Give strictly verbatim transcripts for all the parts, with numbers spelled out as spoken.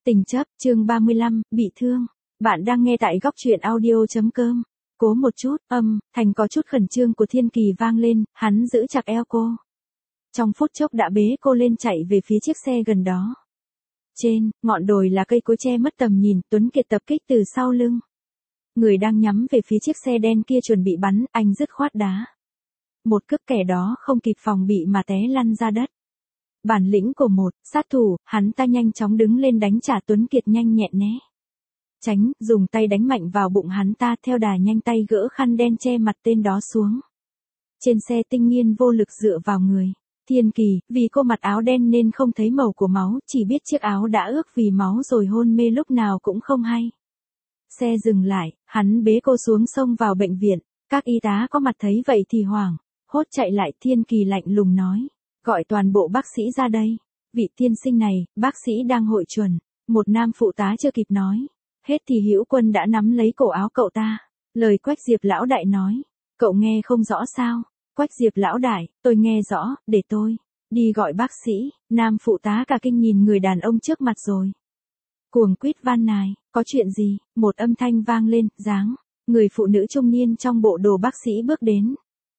Tình chấp, chương ba mươi lăm, bị thương. Bạn đang nghe tại góc truyện audio.com. Cố một chút, âm, thành có chút khẩn trương của Thiên Kỳ vang lên, hắn giữ chặt eo cô. Trong phút chốc đã bế cô lên chạy về phía chiếc xe gần đó. Trên, ngọn đồi là cây cối che mất tầm nhìn, Tuấn Kiệt tập kích từ sau lưng. Người đang nhắm về phía chiếc xe đen kia chuẩn bị bắn, anh dứt khoát đá. Một cước kẻ đó không kịp phòng bị mà té lăn ra đất. Bản lĩnh của một sát thủ, hắn ta nhanh chóng đứng lên đánh trả. Tuấn Kiệt nhanh nhẹn né tránh, dùng tay đánh mạnh vào bụng hắn ta, theo đà nhanh tay gỡ khăn đen che mặt tên đó xuống. Trên xe Tinh Nghiên vô lực dựa vào người Thiên Kỳ, vì cô mặc áo đen nên không thấy màu của máu, chỉ biết chiếc áo đã ướt vì máu rồi hôn mê lúc nào cũng không hay. Xe dừng lại, hắn bế cô xuống xông vào bệnh viện, các y tá có mặt thấy vậy thì hoảng hốt chạy lại. Thiên Kỳ lạnh lùng nói, gọi toàn bộ bác sĩ ra đây. Vị tiên sinh này, bác sĩ đang hội chuẩn. Một nam phụ tá chưa kịp nói hết thì Hữu Quân đã nắm lấy cổ áo cậu ta. Lời Quách Diệp lão đại nói, cậu nghe không rõ sao? Quách Diệp lão đại, tôi nghe rõ, để tôi đi gọi bác sĩ. Nam phụ tá cả kinh nhìn người đàn ông trước mặt rồi cuồng quýt van nài, có chuyện gì? Một âm thanh vang lên, dáng người phụ nữ trung niên trong bộ đồ bác sĩ bước đến.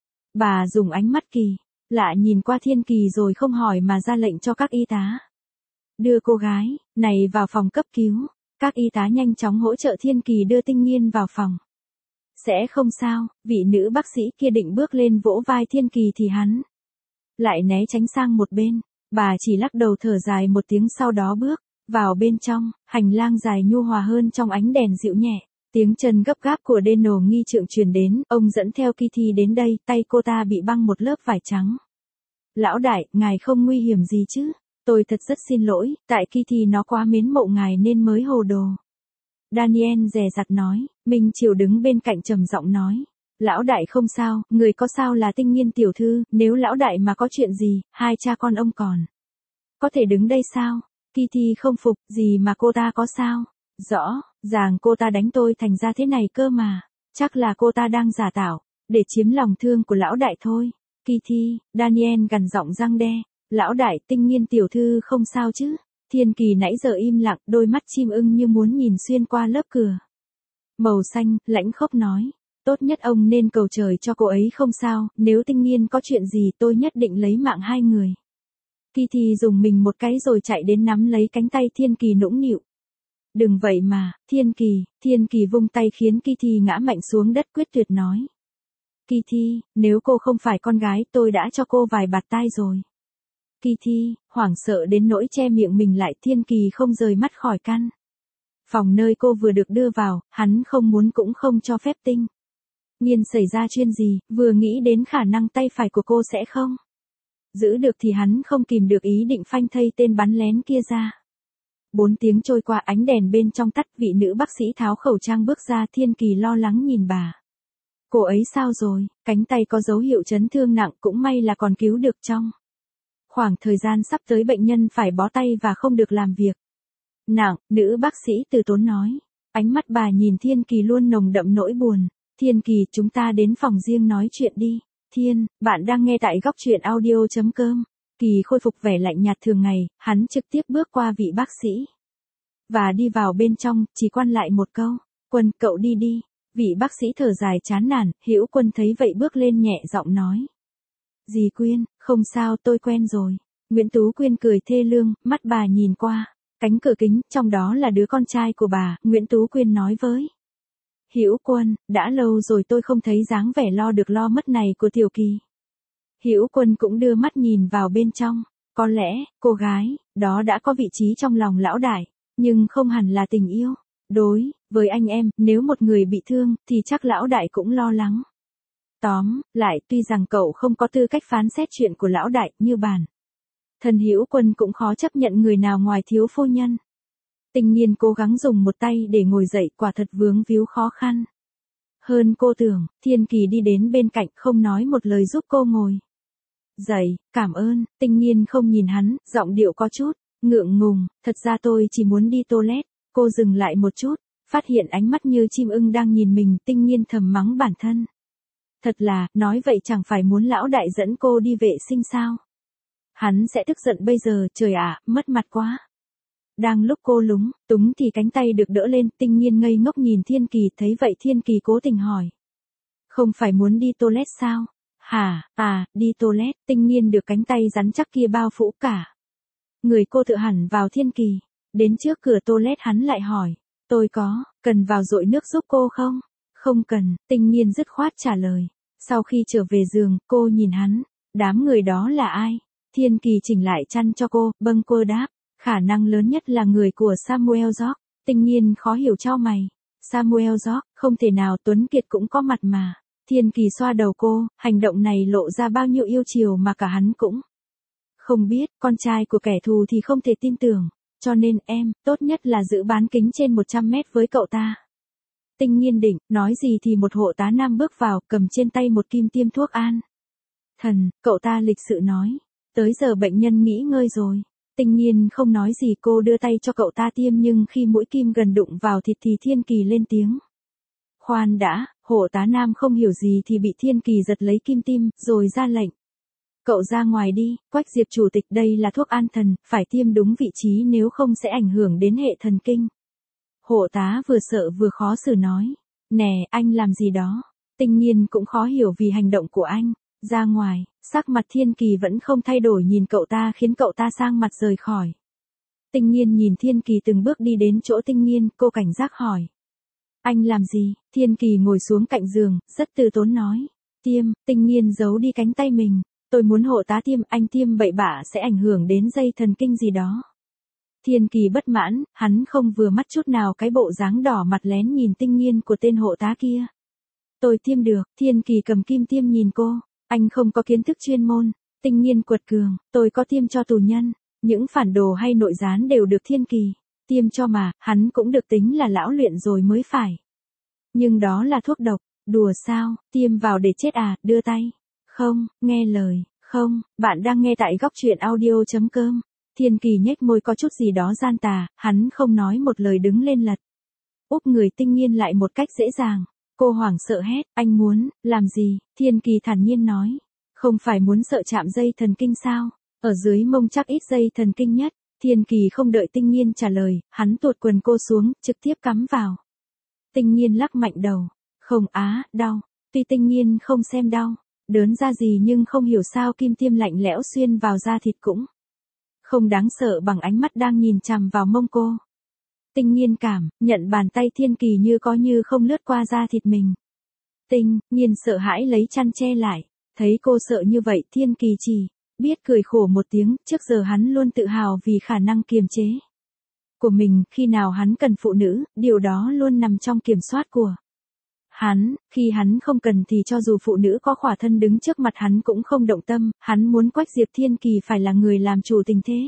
Bà dùng ánh mắt kỳ lạ nhìn qua Thiên Kỳ rồi không hỏi mà ra lệnh cho các y tá đưa cô gái này vào phòng cấp cứu. Các y tá nhanh chóng hỗ trợ Thiên Kỳ đưa Tinh Nghiên vào phòng. Sẽ không sao. Vị nữ bác sĩ kia định bước lên vỗ vai Thiên Kỳ thì hắn lại né tránh sang một bên. Bà chỉ lắc đầu thở dài một tiếng, sau đó bước vào bên trong. Hành lang dài nhu hòa hơn trong ánh đèn dịu nhẹ. Tiếng chân gấp gáp của Deno nghi trượng truyền đến. Ông dẫn theo Kitty đến đây, tay cô ta bị băng một lớp vải trắng. Lão đại, ngài không nguy hiểm gì chứ? Tôi thật rất xin lỗi, tại Kitty nó quá mến mộ ngài nên mới hồ đồ. Daniel dè dặt nói. Minh Triều đứng bên cạnh trầm giọng nói, lão đại không sao, người có sao là Tinh Nghiên tiểu thư, nếu lão đại mà có chuyện gì, hai cha con ông còn có thể đứng đây sao? Kitty không phục, gì mà cô ta có sao? Rõ ràng cô ta đánh tôi thành ra thế này cơ mà. Chắc là cô ta đang giả tạo để chiếm lòng thương của lão đại thôi. Kitty, Daniel gằn giọng răng đe. Lão đại, Tinh Nghiên tiểu thư không sao chứ? Thiên Kỳ nãy giờ im lặng, đôi mắt chim ưng như muốn nhìn xuyên qua lớp cửa màu xanh, lãnh khốc nói. Tốt nhất ông nên cầu trời cho cô ấy không sao, nếu Tinh Nghiên có chuyện gì tôi nhất định lấy mạng hai người. Kitty dùng mình một cái rồi chạy đến nắm lấy cánh tay Thiên Kỳ nũng nịu. Đừng vậy mà, Thiên Kỳ. Thiên Kỳ vung tay khiến Kitty ngã mạnh xuống đất, quyết tuyệt nói. Kitty, nếu cô không phải con gái tôi đã cho cô vài bạt tai rồi. Kitty, hoảng sợ đến nỗi che miệng mình lại. Thiên Kỳ không rời mắt khỏi căn phòng nơi cô vừa được đưa vào, hắn không muốn cũng không cho phép Tinh Nghiên xảy ra chuyện gì, vừa nghĩ đến khả năng tay phải của cô sẽ không giữ được thì hắn không kìm được ý định phanh thây tên bắn lén kia ra. Bốn tiếng trôi qua, ánh đèn bên trong tắt, vị nữ bác sĩ tháo khẩu trang bước ra. Thiên Kỳ lo lắng nhìn bà. Cô ấy sao rồi? Cánh tay có dấu hiệu chấn thương nặng, cũng may là còn cứu được trong khoảng thời gian sắp tới bệnh nhân phải bó tay và không được làm việc nặng, nữ bác sĩ từ tốn nói. Ánh mắt bà nhìn Thiên Kỳ luôn nồng đậm nỗi buồn. Thiên Kỳ, chúng ta đến phòng riêng nói chuyện đi. Thiên, bạn đang nghe tại góc truyện audio.com. Kỳ khôi phục vẻ lạnh nhạt thường ngày, hắn trực tiếp bước qua vị bác sĩ và đi vào bên trong, chỉ quan lại một câu. Quân, cậu đi đi. Vị bác sĩ thở dài chán nản. Hữu Quân thấy vậy bước lên nhẹ giọng nói. Dì Quyên, không sao, tôi quen rồi. Nguyễn Tú Quyên cười thê lương, mắt bà nhìn qua cánh cửa kính, trong đó là đứa con trai của bà. Nguyễn Tú Quyên nói với Hữu Quân, đã lâu rồi tôi không thấy dáng vẻ lo được lo mất này của Tiểu Kỳ. Hữu Quân cũng đưa mắt nhìn vào bên trong. Có lẽ, cô gái đó đã có vị trí trong lòng lão đại, nhưng không hẳn là tình yêu. Đối với anh em, nếu một người bị thương, thì chắc lão đại cũng lo lắng. Tóm lại, tuy rằng cậu không có tư cách phán xét chuyện của lão đại, như bản thân Hữu Quân cũng khó chấp nhận người nào ngoài thiếu phu nhân. Tinh Nghiên cố gắng dùng một tay để ngồi dậy, quả thật vướng víu khó khăn hơn cô tưởng. Thiên Kỳ đi đến bên cạnh, không nói một lời giúp cô ngồi dậy. Cảm ơn. Tinh Nghiên không nhìn hắn, giọng điệu có chút ngượng ngùng. Thật ra tôi chỉ muốn đi toilet. Cô dừng lại một chút, phát hiện ánh mắt như chim ưng đang nhìn mình. Tinh Nghiên thầm mắng bản thân. Thật là, nói vậy chẳng phải muốn lão đại dẫn cô đi vệ sinh sao? Hắn sẽ tức giận bây giờ, trời ạ, mất mặt quá. Đang lúc cô lúng túng thì cánh tay được đỡ lên, Tinh Nghiên ngây ngốc nhìn Thiên Kỳ, thấy vậy Thiên Kỳ cố tình hỏi. Không phải muốn đi toilet sao? Hả, à, đi toilet, Tinh Nghiên được cánh tay rắn chắc kia bao phủ cả. Người cô tựa hẳn vào Thiên Kỳ, đến trước cửa toilet hắn lại hỏi. Tôi có, cần vào dội nước giúp cô không? Không cần, Tinh Nghiên dứt khoát trả lời. Sau khi trở về giường, cô nhìn hắn. Đám người đó là ai? Thiên Kỳ chỉnh lại chăn cho cô, bâng quơ đáp. Khả năng lớn nhất là người của Samuel George. Tinh Nghiên khó hiểu chau mày. Samuel George, không thể nào, Tuấn Kiệt cũng có mặt mà. Thiên Kỳ xoa đầu cô, hành động này lộ ra bao nhiêu yêu chiều mà cả hắn cũng không biết, con trai của kẻ thù thì không thể tin tưởng. Cho nên em, tốt nhất là giữ bán kính trên một trăm mét với cậu ta. Tinh Nghiên định, nói gì thì một hộ tá nam bước vào, cầm trên tay một kim tiêm thuốc an thần, cậu ta lịch sự nói. Tới giờ bệnh nhân nghỉ ngơi rồi. Tinh Nghiên không nói gì, cô đưa tay cho cậu ta tiêm, nhưng khi mũi kim gần đụng vào thịt thì Thiên Kỳ lên tiếng. Khoan đã, hộ tá nam không hiểu gì thì bị Thiên Kỳ giật lấy kim tiêm, rồi ra lệnh. Cậu ra ngoài đi, Quách Diệp chủ tịch, đây là thuốc an thần, phải tiêm đúng vị trí nếu không sẽ ảnh hưởng đến hệ thần kinh. Hộ tá vừa sợ vừa khó xử nói. Nè, anh làm gì đó? Tinh Nghiên cũng khó hiểu vì hành động của anh. Ra ngoài, sắc mặt Thiên Kỳ vẫn không thay đổi, nhìn cậu ta khiến cậu ta sang mặt rời khỏi. Tinh Nghiên nhìn Thiên Kỳ từng bước đi đến chỗ Tinh Nghiên, cô cảnh giác hỏi. Anh làm gì? Thiên Kỳ ngồi xuống cạnh giường, rất từ tốn nói. Tiêm, Tinh Nghiên giấu đi cánh tay mình. Tôi muốn hộ tá tiêm, anh tiêm bậy bạ sẽ ảnh hưởng đến dây thần kinh gì đó. Thiên Kỳ bất mãn, hắn không vừa mắt chút nào cái bộ dáng đỏ mặt lén nhìn Tinh Nghiên của tên hộ tá kia. Tôi tiêm được, Thiên Kỳ cầm kim tiêm nhìn cô. Anh không có kiến thức chuyên môn. Tinh Nghiên quật cường, tôi có tiêm cho tù nhân. Những phản đồ hay nội gián đều được Thiên Kỳ tiêm cho mà, hắn cũng được tính là lão luyện rồi mới phải. Nhưng đó là thuốc độc, đùa sao, tiêm vào để chết à, đưa tay. Không, nghe lời, không, bạn đang nghe tại góc truyện audio chấm com. Thiên Kỳ nhếch môi có chút gì đó gian tà, hắn không nói một lời đứng lên lật úp người Tinh Nghiên lại một cách dễ dàng. Cô hoảng sợ hét, anh muốn, làm gì? Thiên Kỳ thản nhiên nói. Không phải muốn sợ chạm dây thần kinh sao? Ở dưới mông chắc ít dây thần kinh nhất. Thiên Kỳ không đợi Tinh Nghiên trả lời, hắn tuột quần cô xuống, trực tiếp cắm vào. Tinh Nghiên lắc mạnh đầu. Không á, đau. Tuy Tinh Nghiên không xem đau, đớn ra gì nhưng không hiểu sao kim tiêm lạnh lẽo xuyên vào da thịt cũng không đáng sợ bằng ánh mắt đang nhìn chằm vào mông cô. Tinh Nghiên cảm, nhận bàn tay Thiên Kỳ như có như không lướt qua da thịt mình. Tinh Nghiên sợ hãi lấy chăn che lại. Thấy cô sợ như vậy, Thiên Kỳ chỉ biết cười khổ một tiếng, trước giờ hắn luôn tự hào vì khả năng kiềm chế của mình, khi nào hắn cần phụ nữ, điều đó luôn nằm trong kiểm soát của hắn, khi hắn không cần thì cho dù phụ nữ có khỏa thân đứng trước mặt hắn cũng không động tâm, hắn muốn Quách Diệp Thiên Kỳ phải là người làm chủ tình thế.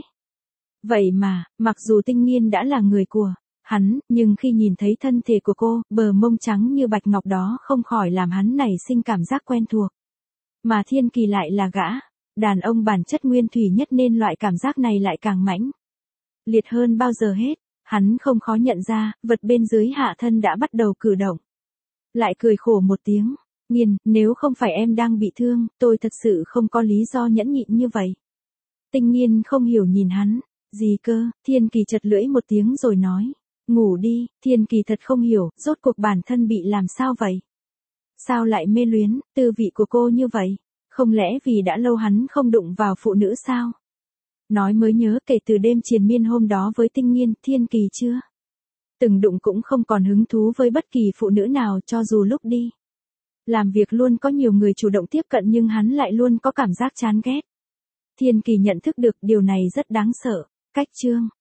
Vậy mà, mặc dù Tinh Nghiên đã là người của hắn, nhưng khi nhìn thấy thân thể của cô, bờ mông trắng như bạch ngọc đó không khỏi làm hắn nảy sinh cảm giác quen thuộc. Mà Thiên Kỳ lại là gã đàn ông bản chất nguyên thủy nhất nên loại cảm giác này lại càng mãnh liệt hơn bao giờ hết. Hắn không khó nhận ra, vật bên dưới hạ thân đã bắt đầu cử động. Lại cười khổ một tiếng. Nghiên, nếu không phải em đang bị thương, tôi thật sự không có lý do nhẫn nhịn như vậy. Tinh Nghiên không hiểu nhìn hắn. Gì cơ? Thiên Kỳ chật lưỡi một tiếng rồi nói. Ngủ đi. Thiên Kỳ thật không hiểu, rốt cuộc bản thân bị làm sao vậy? Sao lại mê luyến, tư vị của cô như vậy? Không lẽ vì đã lâu hắn không đụng vào phụ nữ sao? Nói mới nhớ, kể từ đêm triền miên hôm đó với Tinh Nghiên, Thiên Kỳ chưa từng đụng cũng không còn hứng thú với bất kỳ phụ nữ nào, cho dù lúc đi làm việc luôn có nhiều người chủ động tiếp cận nhưng hắn lại luôn có cảm giác chán ghét. Thiên Kỳ nhận thức được điều này rất đáng sợ. Cách chương